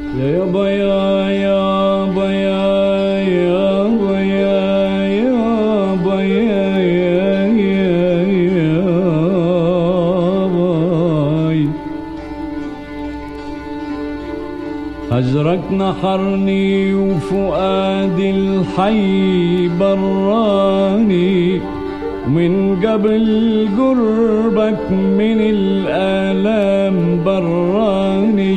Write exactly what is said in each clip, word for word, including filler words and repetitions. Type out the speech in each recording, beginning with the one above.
يا يابا يا يابا يا يابا يا يابا يا يابا هجرك نحرني وفؤادي الحي براني ومن قبل قربك من الآلام براني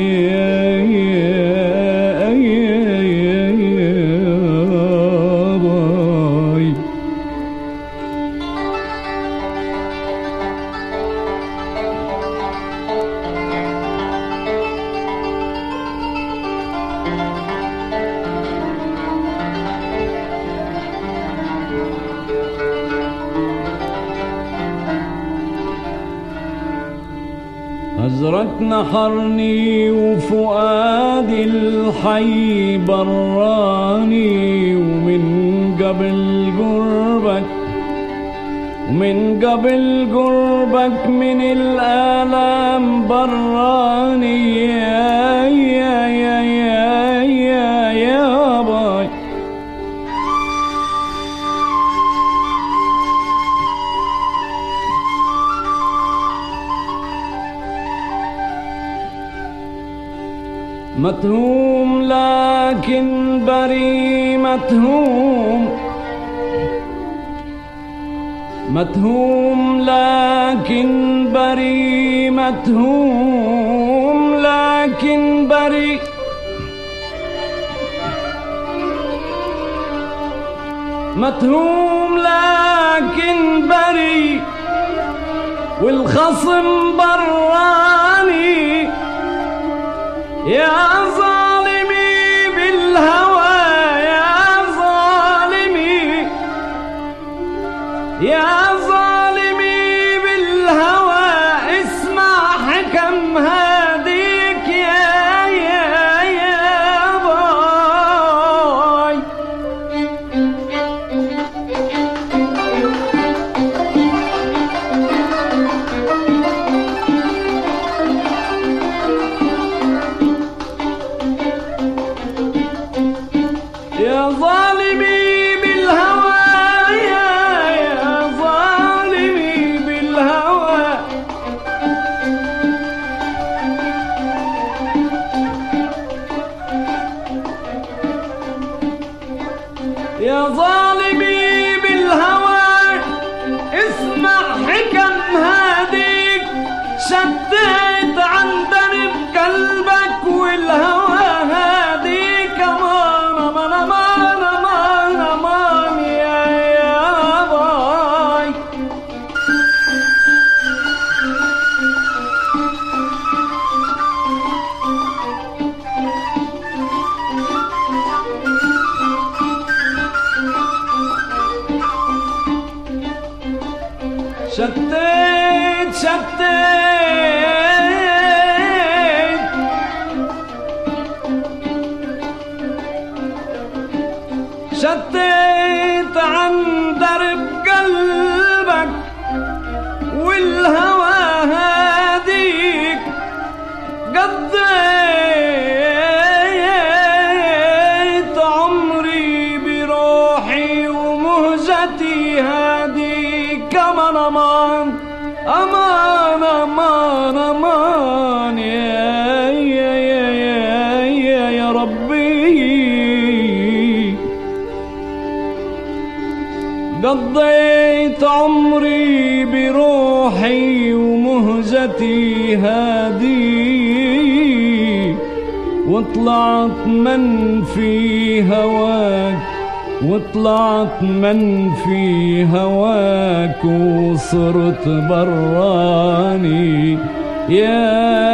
هجرك نحرني وفؤادي الحي براني ومن قبل قربك ومن قبل قربك من الآلام براني يا يا يا يا يا يا باي متهوم لكن بريء متهوم متهوم لكن بريء متهوم لكن بريء متهوم لكن بريء والخصم براني يا ظالمي بالهوى يا ظالمي يا ظالمي بالهوى اسمع حكم هاديك يا يا يا باي يا ظالمي بالهوى يا يا ظالمي بالهوى يا ظالمي بالهوى اسمع حكم هاديك شديت عن درب قلبك والهوى هاديك امان امان امان امان امان يا يا باي شتيت شتيت شتيت عن درب قلبك والهوى هاديك قضيت عمري بروحي ومهجتي هاديك امان امان امان امان امان يا يا يا يا يا, يا ربي قضيت عمري بروحي ومهجتي هادي وطلعت من في هواك وطلعت من في هواك وصرت براني يا